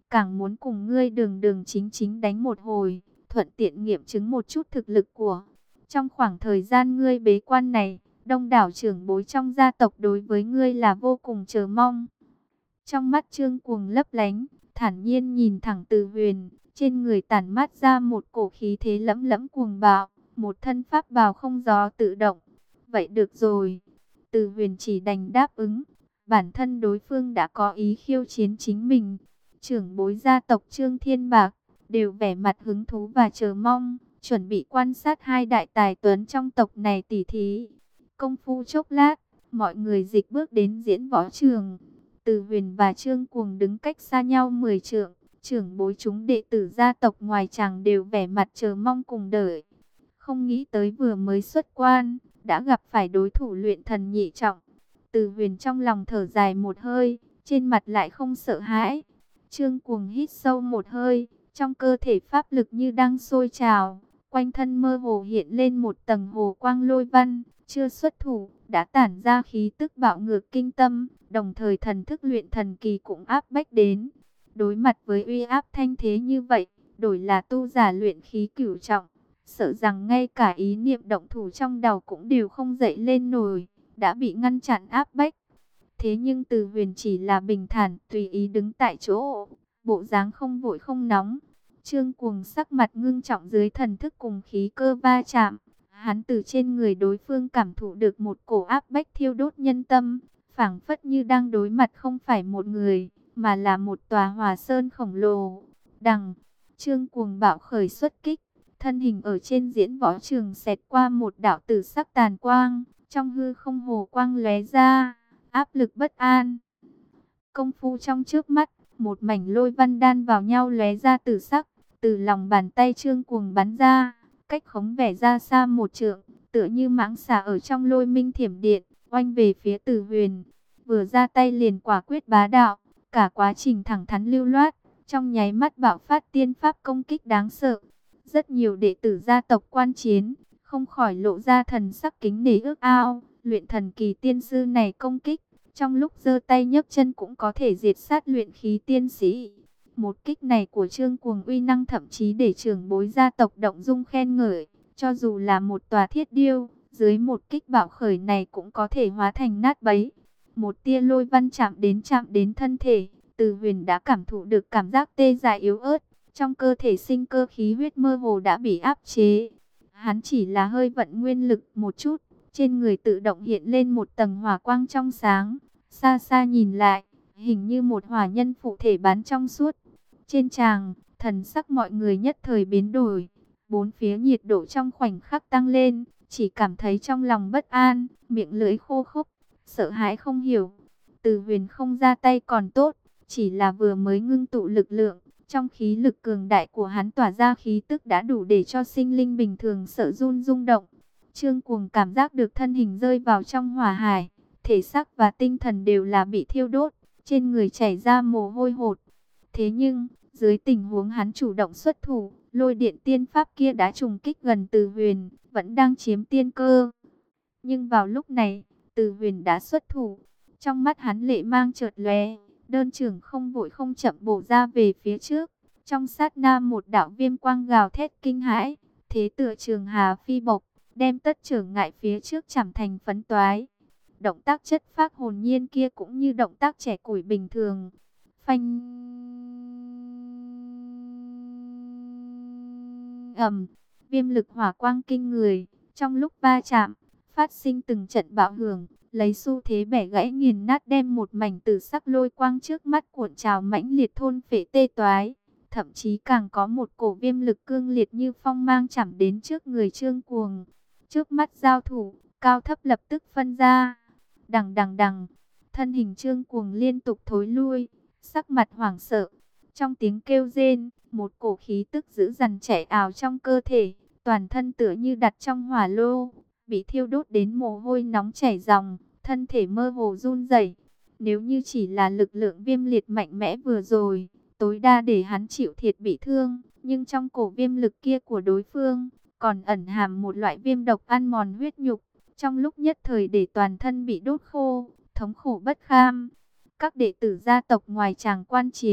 Speaker 1: càng muốn cùng ngươi đường đường chính chính đánh một hồi, thuận tiện nghiệm chứng một chút thực lực của. Trong khoảng thời gian ngươi bế quan này, đông đảo trưởng bối trong gia tộc đối với ngươi là vô cùng chờ mong. Trong mắt Trương Cuồng lấp lánh, thản nhiên nhìn thẳng Từ Huyền, trên người tản mát ra một cổ khí thế lẫm lẫm cuồng bạo, một thân pháp bào không gió tự động. Vậy được rồi, Từ Huyền chỉ đành đáp ứng, bản thân đối phương đã có ý khiêu chiến chính mình. Trưởng bối gia tộc Trương Thiên Bạc đều vẻ mặt hứng thú và chờ mong, chuẩn bị quan sát hai đại tài tuấn trong tộc này tỉ thí. Công phu chốc lát, mọi người dịch bước đến diễn võ trường. Từ Huyền và Trương Cuồng đứng cách xa nhau mười trượng, trưởng bối chúng đệ tử gia tộc ngoài tràng đều vẻ mặt chờ mong cùng đợi. Không nghĩ tới vừa mới xuất quan, đã gặp phải đối thủ luyện thần nhị trọng. Từ Huyền trong lòng thở dài một hơi, trên mặt lại không sợ hãi. Trương Cuồng hít sâu một hơi, trong cơ thể pháp lực như đang sôi trào, quanh thân mơ hồ hiện lên một tầng hồ quang lôi văn, chưa xuất thủ, đã tản ra khí tức bạo ngược kinh tâm, đồng thời thần thức luyện thần kỳ cũng áp bách đến. Đối mặt với uy áp thanh thế như vậy, đổi là tu giả luyện khí cửu trọng, sợ rằng ngay cả ý niệm động thủ trong đầu cũng đều không dậy lên nổi, đã bị ngăn chặn áp bách. Thế nhưng Từ Huyền chỉ là bình thản, tùy ý đứng tại chỗ, bộ dáng không vội không nóng. Trương Cuồng sắc mặt ngưng trọng dưới thần thức cùng khí cơ va chạm. Hắn từ trên người đối phương cảm thụ được một cổ áp bách thiêu đốt nhân tâm, phảng phất như đang đối mặt không phải một người, mà là một tòa Hòa Sơn khổng lồ. Đằng, Trương Cuồng bạo khởi xuất kích, thân hình ở trên diễn võ trường xẹt qua một đạo tử sắc tàn quang, trong hư không hồ quang lóe ra, áp lực bất an. Công phu trong trước mắt, một mảnh lôi văn đan vào nhau lóe ra tử sắc, từ lòng bàn tay Trương Cuồng bắn ra, cách khống vẻ ra xa một trượng, tựa như mãng xà ở trong lôi minh thiểm điện, oanh về phía Từ Huyền. Vừa ra tay liền quả quyết bá đạo, cả quá trình thẳng thắn lưu loát, trong nháy mắt bạo phát tiên pháp công kích đáng sợ. Rất nhiều đệ tử gia tộc quan chiến, không khỏi lộ ra thần sắc kính nể ước ao, luyện thần kỳ tiên sư này công kích, trong lúc giơ tay nhấc chân cũng có thể diệt sát luyện khí tiên sĩ. Một kích này của Trương Cuồng uy năng thậm chí để trưởng bối gia tộc động dung khen ngợi, cho dù là một tòa thiết điêu, dưới một kích bạo khởi này cũng có thể hóa thành nát bấy. Một tia lôi văn chạm đến chạm đến thân thể, Từ Huyền đã cảm thụ được cảm giác tê dại yếu ớt, trong cơ thể sinh cơ khí huyết mơ hồ đã bị áp chế. Hắn chỉ là hơi vận nguyên lực một chút, trên người tự động hiện lên một tầng hỏa quang trong sáng, xa xa nhìn lại, hình như một hỏa nhân phụ thể bán trong suốt. Trên tràng, thần sắc mọi người nhất thời biến đổi, bốn phía nhiệt độ trong khoảnh khắc tăng lên, chỉ cảm thấy trong lòng bất an, miệng lưỡi khô khốc, sợ hãi không hiểu. Từ Huyền không ra tay còn tốt, chỉ là vừa mới ngưng tụ lực lượng, trong khí lực cường đại của hắn tỏa ra khí tức đã đủ để cho sinh linh bình thường sợ run rung động. Trương Cuồng cảm giác được thân hình rơi vào trong hỏa hải, thể xác và tinh thần đều là bị thiêu đốt, trên người chảy ra mồ hôi hột. Thế nhưng, dưới tình huống hắn chủ động xuất thủ, lôi điện tiên pháp kia đã trùng kích gần Từ Huyền, vẫn đang chiếm tiên cơ. Nhưng vào lúc này, Từ Huyền đã xuất thủ, trong mắt hắn lệ mang chợt lóe, đơn trưởng không vội không chậm bổ ra về phía trước. Trong sát na một đạo viêm quang gào thét kinh hãi, thế tựa trường hà phi bộc, đem tất trở ngại phía trước chảm thành phấn toái. Động tác chất phác hồn nhiên kia cũng như động tác trẻ củi bình thường. Phanh ầm, viêm lực hỏa quang kinh người, trong lúc va chạm, phát sinh từng trận bạo hưởng, lấy xu thế bẻ gãy nghiền nát đem một mảnh tử sắc lôi quang trước mắt cuộn trào mãnh liệt thôn phệ tê toái. Thậm chí càng có một cổ viêm lực cương liệt như phong mang chạm đến trước người Trương Cuồng. Trước mắt giao thủ, cao thấp lập tức phân ra. Đằng đằng đằng, thân hình Trương Cuồng liên tục thối lui, sắc mặt hoảng sợ. Trong tiếng kêu rên, một cổ khí tức dữ dằn chảy ào trong cơ thể, toàn thân tựa như đặt trong hỏa lô, bị thiêu đốt đến mồ hôi nóng chảy ròng, thân thể mơ hồ run rẩy. Nếu như chỉ là lực lượng viêm liệt mạnh mẽ vừa rồi, tối đa để hắn chịu thiệt bị thương, nhưng trong cổ viêm lực kia của đối phương, còn ẩn hàm một loại viêm độc ăn mòn huyết nhục, trong lúc nhất thời để toàn thân bị đốt khô, thống khổ bất kham. Các đệ tử gia tộc ngoài tràng quan chiến,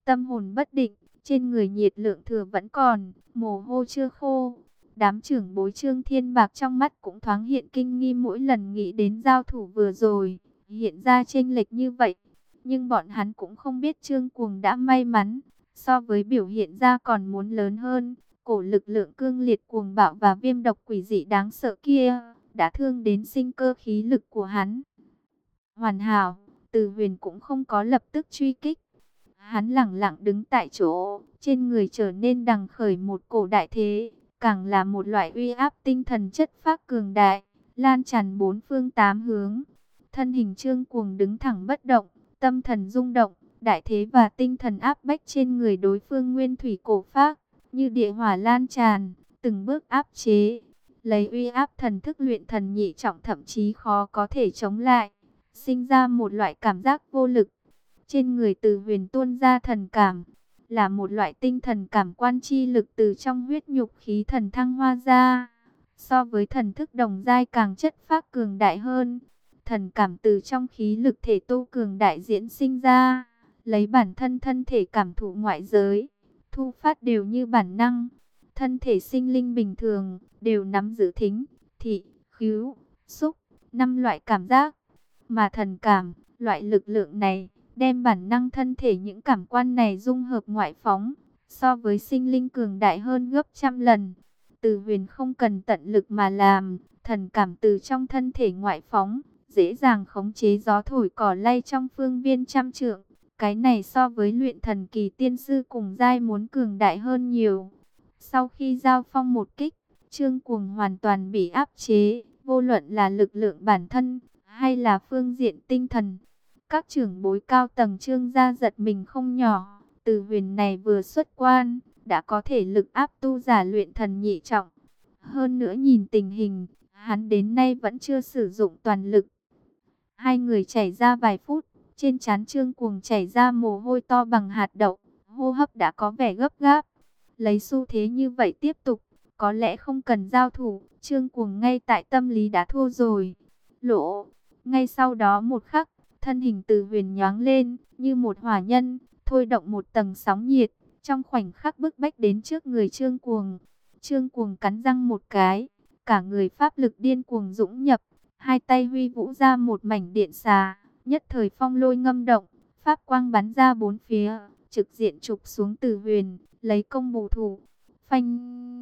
Speaker 1: tâm hồn bất định, trên người nhiệt lượng thừa vẫn còn, mồ hôi chưa khô. Đám trưởng bối Trương Thiên Bạc trong mắt cũng thoáng hiện kinh nghi mỗi lần nghĩ đến giao thủ vừa rồi, hiện ra chênh lệch như vậy. Nhưng bọn hắn cũng không biết Trương Cuồng đã may mắn, so với biểu hiện ra còn muốn lớn hơn. Cổ lực lượng cương liệt cuồng bạo và viêm độc quỷ dị đáng sợ kia, đã thương đến sinh cơ khí lực của hắn. Hoàn hảo, Từ Huyền cũng không có lập tức truy kích. Hắn lẳng lặng đứng tại chỗ, trên người trở nên đằng khởi một cổ đại thế, càng là một loại uy áp tinh thần chất phác cường đại, lan tràn bốn phương tám hướng. Thân hình Trương Cuồng đứng thẳng bất động, tâm thần rung động, đại thế và tinh thần áp bách trên người đối phương nguyên thủy cổ phác, như địa hỏa lan tràn, từng bước áp chế. Lấy uy áp thần thức luyện thần nhị trọng thậm chí khó có thể chống lại, sinh ra một loại cảm giác vô lực. Trên người Từ Huyền tuôn ra thần cảm, là một loại tinh thần cảm quan chi lực từ trong huyết nhục khí thần thăng hoa ra. So với thần thức đồng giai càng chất phác cường đại hơn. Thần cảm từ trong khí lực thể tu cường đại diễn sinh ra, lấy bản thân thân thể cảm thụ ngoại giới, thu phát đều như bản năng. Thân thể sinh linh bình thường đều nắm giữ thính, thị, khứu, xúc, năm loại cảm giác. Mà thần cảm, loại lực lượng này, đem bản năng thân thể những cảm quan này dung hợp ngoại phóng, so với sinh linh cường đại hơn gấp trăm lần. Từ Huyền không cần tận lực mà làm, thần cảm từ trong thân thể ngoại phóng, dễ dàng khống chế gió thổi cỏ lay trong phương viên trăm trượng. Cái này so với luyện thần kỳ tiên sư cùng giai muốn cường đại hơn nhiều. Sau khi giao phong một kích, Trương Cuồng hoàn toàn bị áp chế, vô luận là lực lượng bản thân, hay là phương diện tinh thần. Các trưởng bối cao tầng Trương gia giật mình không nhỏ, Từ Huyền này vừa xuất quan, đã có thể lực áp tu giả luyện thần nhị trọng. Hơn nữa nhìn tình hình, hắn đến nay vẫn chưa sử dụng toàn lực. Hai người chảy ra vài phút, trên trán Trương Cuồng chảy ra mồ hôi to bằng hạt đậu, hô hấp đã có vẻ gấp gáp. Lấy xu thế như vậy tiếp tục, có lẽ không cần giao thủ, Trương Cuồng ngay tại tâm lý đã thua rồi. Lỗ, ngay sau đó một khắc, thân hình Từ Huyền nhoáng lên, như một hỏa nhân, thôi động một tầng sóng nhiệt, trong khoảnh khắc bức bách đến trước người Trương Cuồng. Trương Cuồng cắn răng một cái, cả người pháp lực điên cuồng dũng nhập, hai tay huy vũ ra một mảnh điện xà, nhất thời phong lôi ngâm động, pháp quang bắn ra bốn phía, trực diện chụp xuống Từ Huyền, lấy công bù thủ. Phanh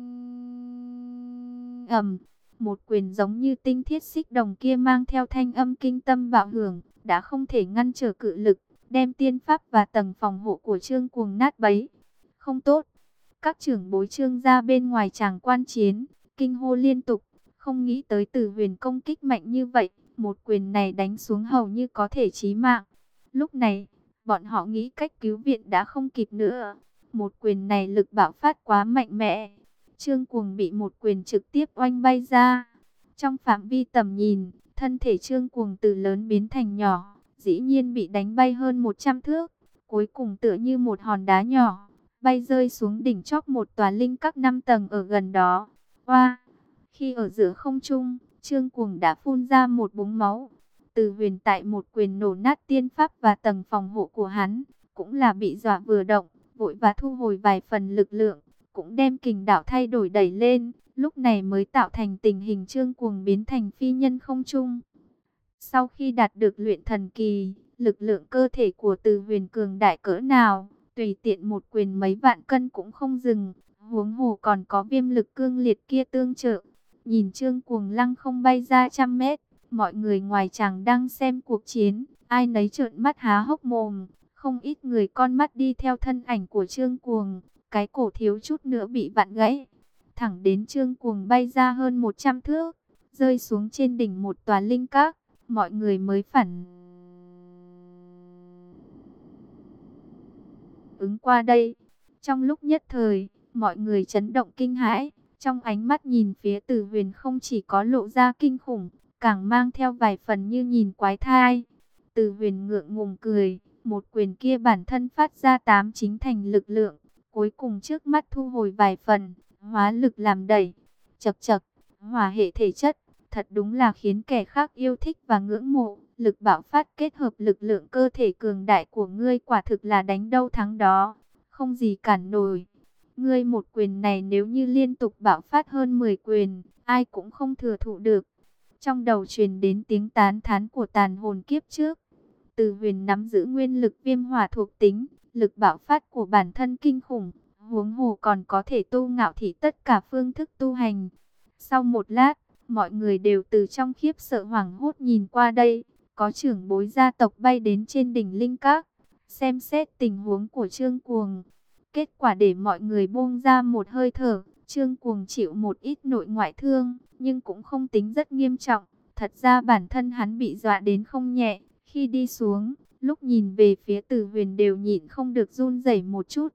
Speaker 1: ầm, một quyền giống như tinh thiết xích đồng kia mang theo thanh âm kinh tâm bạo hưởng, đã không thể ngăn trở cự lực, đem tiên pháp và tầng phòng hộ của Trương Cuồng nát bấy. Không tốt. Các trưởng bối Trương gia bên ngoài tràng quan chiến, kinh hô liên tục, không nghĩ tới Từ Huyền công kích mạnh như vậy, một quyền này đánh xuống hầu như có thể chí mạng. Lúc này, bọn họ nghĩ cách cứu viện đã không kịp nữa. Một quyền này lực bạo phát quá mạnh mẽ. Trương Cuồng bị một quyền trực tiếp oanh bay ra. Trong phạm vi tầm nhìn, thân thể Trương Cuồng từ lớn biến thành nhỏ, dĩ nhiên bị đánh bay hơn một trăm thước. Cuối cùng tựa như một hòn đá nhỏ, bay rơi xuống đỉnh chóp một tòa linh các năm tầng ở gần đó. Oa! Khi ở giữa không trung, Trương Cuồng đã phun ra một búng máu. Từ Huyền tại một quyền nổ nát tiên pháp và tầng phòng hộ của hắn, cũng là bị dọa vừa động, vội và thu hồi vài phần lực lượng, cũng đem kình đạo thay đổi đẩy lên, lúc này mới tạo thành tình hình Trương Cuồng biến thành phi nhân không trung. Sau khi đạt được luyện thần kỳ, lực lượng cơ thể của Từ Huyền cường đại cỡ nào, tùy tiện một quyền mấy vạn cân cũng không dừng, huống hồ còn có viêm lực cương liệt kia tương trợ. Nhìn Trương Cuồng lăng không bay ra trăm mét, mọi người ngoài chàng đang xem cuộc chiến, ai nấy trợn mắt há hốc mồm, không ít người con mắt đi theo thân ảnh của Trương Cuồng, cái cổ thiếu chút nữa bị vặn gãy. Thẳng đến Trương Cuồng bay ra hơn một trăm thước, rơi xuống trên đỉnh một tòa linh các, mọi người mới phản ứng qua đây. Trong lúc nhất thời, mọi người chấn động kinh hãi, trong ánh mắt nhìn phía Từ Huyền không chỉ có lộ ra kinh khủng, càng mang theo vài phần như nhìn quái thai. Từ Huyền ngượng ngùng cười, một quyền kia bản thân phát ra tám chính thành lực lượng, cuối cùng trước mắt thu hồi vài phần, hóa lực làm đẩy. Chậc chậc, hỏa hệ thể chất, thật đúng là khiến kẻ khác yêu thích và ngưỡng mộ, Lực bạo phát kết hợp lực lượng cơ thể cường đại của ngươi quả thực là đánh đâu thắng đó, không gì cản nổi. Ngươi một quyền này nếu như liên tục bạo phát hơn mười quyền, ai cũng không thừa thụ được. Trong đầu truyền đến tiếng tán thán của tàn hồn kiếp trước. Từ Huyền nắm giữ nguyên lực viêm hỏa thuộc tính, lực bạo phát của bản thân kinh khủng, huống hồ còn có thể tu ngạo thị tất cả phương thức tu hành. Sau một lát, mọi người đều từ trong khiếp sợ hoảng hốt nhìn qua đây, có trưởng bối gia tộc bay đến trên đỉnh Linh Các, xem xét tình huống của Trương Cuồng. Kết quả để mọi người buông ra một hơi thở, Trương Cuồng chịu một ít nội ngoại thương, nhưng cũng không tính rất nghiêm trọng. Thật ra bản thân hắn bị dọa đến không nhẹ, khi đi xuống, lúc nhìn về phía Từ Huyền đều nhịn không được run rẩy một chút.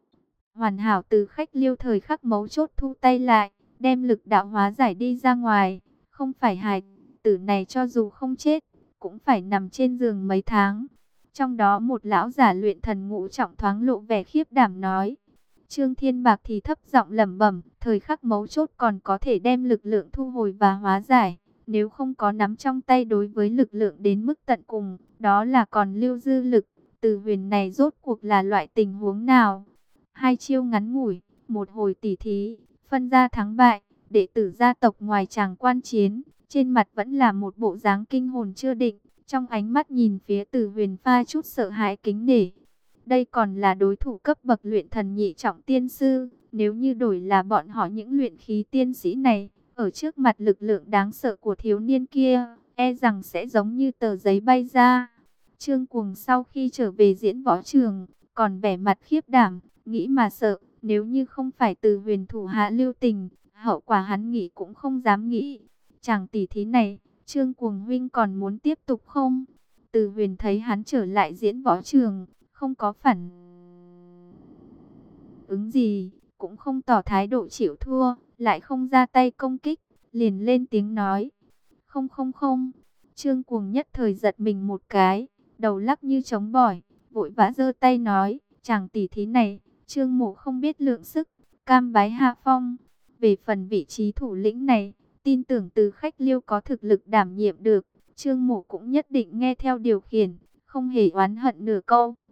Speaker 1: Hoàn hảo Từ Khách Liêu thời khắc mấu chốt thu tay lại, đem lực đạo hóa giải đi ra ngoài, không phải hài tử này cho dù không chết, cũng phải nằm trên giường mấy tháng. Trong đó một lão giả luyện thần ngũ trọng thoáng lộ vẻ khiếp đảm nói. Trương Thiên Bạc thì thấp giọng lẩm bẩm, thời khắc mấu chốt còn có thể đem lực lượng thu hồi và hóa giải. Nếu không có nắm trong tay đối với lực lượng đến mức tận cùng, đó là còn lưu dư lực. Từ Huyền này rốt cuộc là loại tình huống nào? Hai chiêu ngắn ngủi, một hồi tỉ thí, phân ra thắng bại, đệ tử gia tộc ngoài tràng quan chiến, trên mặt vẫn là một bộ dáng kinh hồn chưa định. Trong ánh mắt nhìn phía Từ Huyền pha chút sợ hãi kính nể. Đây còn là đối thủ cấp bậc luyện thần nhị trọng tiên sư. Nếu như đổi là bọn họ những luyện khí tiên sĩ này, ở trước mặt lực lượng đáng sợ của thiếu niên kia, e rằng sẽ giống như tờ giấy bay ra. Trương Cuồng sau khi trở về diễn võ trường, còn vẻ mặt khiếp đảm, nghĩ mà sợ. Nếu như không phải Từ Huyền thủ hạ lưu tình, hậu quả hắn nghĩ cũng không dám nghĩ. Chàng tỷ thí này, Trương Cuồng huynh còn muốn tiếp tục không? Từ Huyền thấy hắn trở lại diễn võ trường, không có phản ứng gì, cũng không tỏ thái độ chịu thua, lại không ra tay công kích, liền lên tiếng nói. Không không không, Trương Cuồng nhất thời giật mình một cái, đầu lắc như trống bỏi, vội vã giơ tay nói, chàng tỷ thí này, Trương mộ không biết lượng sức, cam bái hạ phong. Về phần vị trí thủ lĩnh này, tin tưởng Từ Khách Liêu có thực lực đảm nhiệm được, Trương mộ cũng nhất định nghe theo điều khiển, không hề oán hận nửa câu.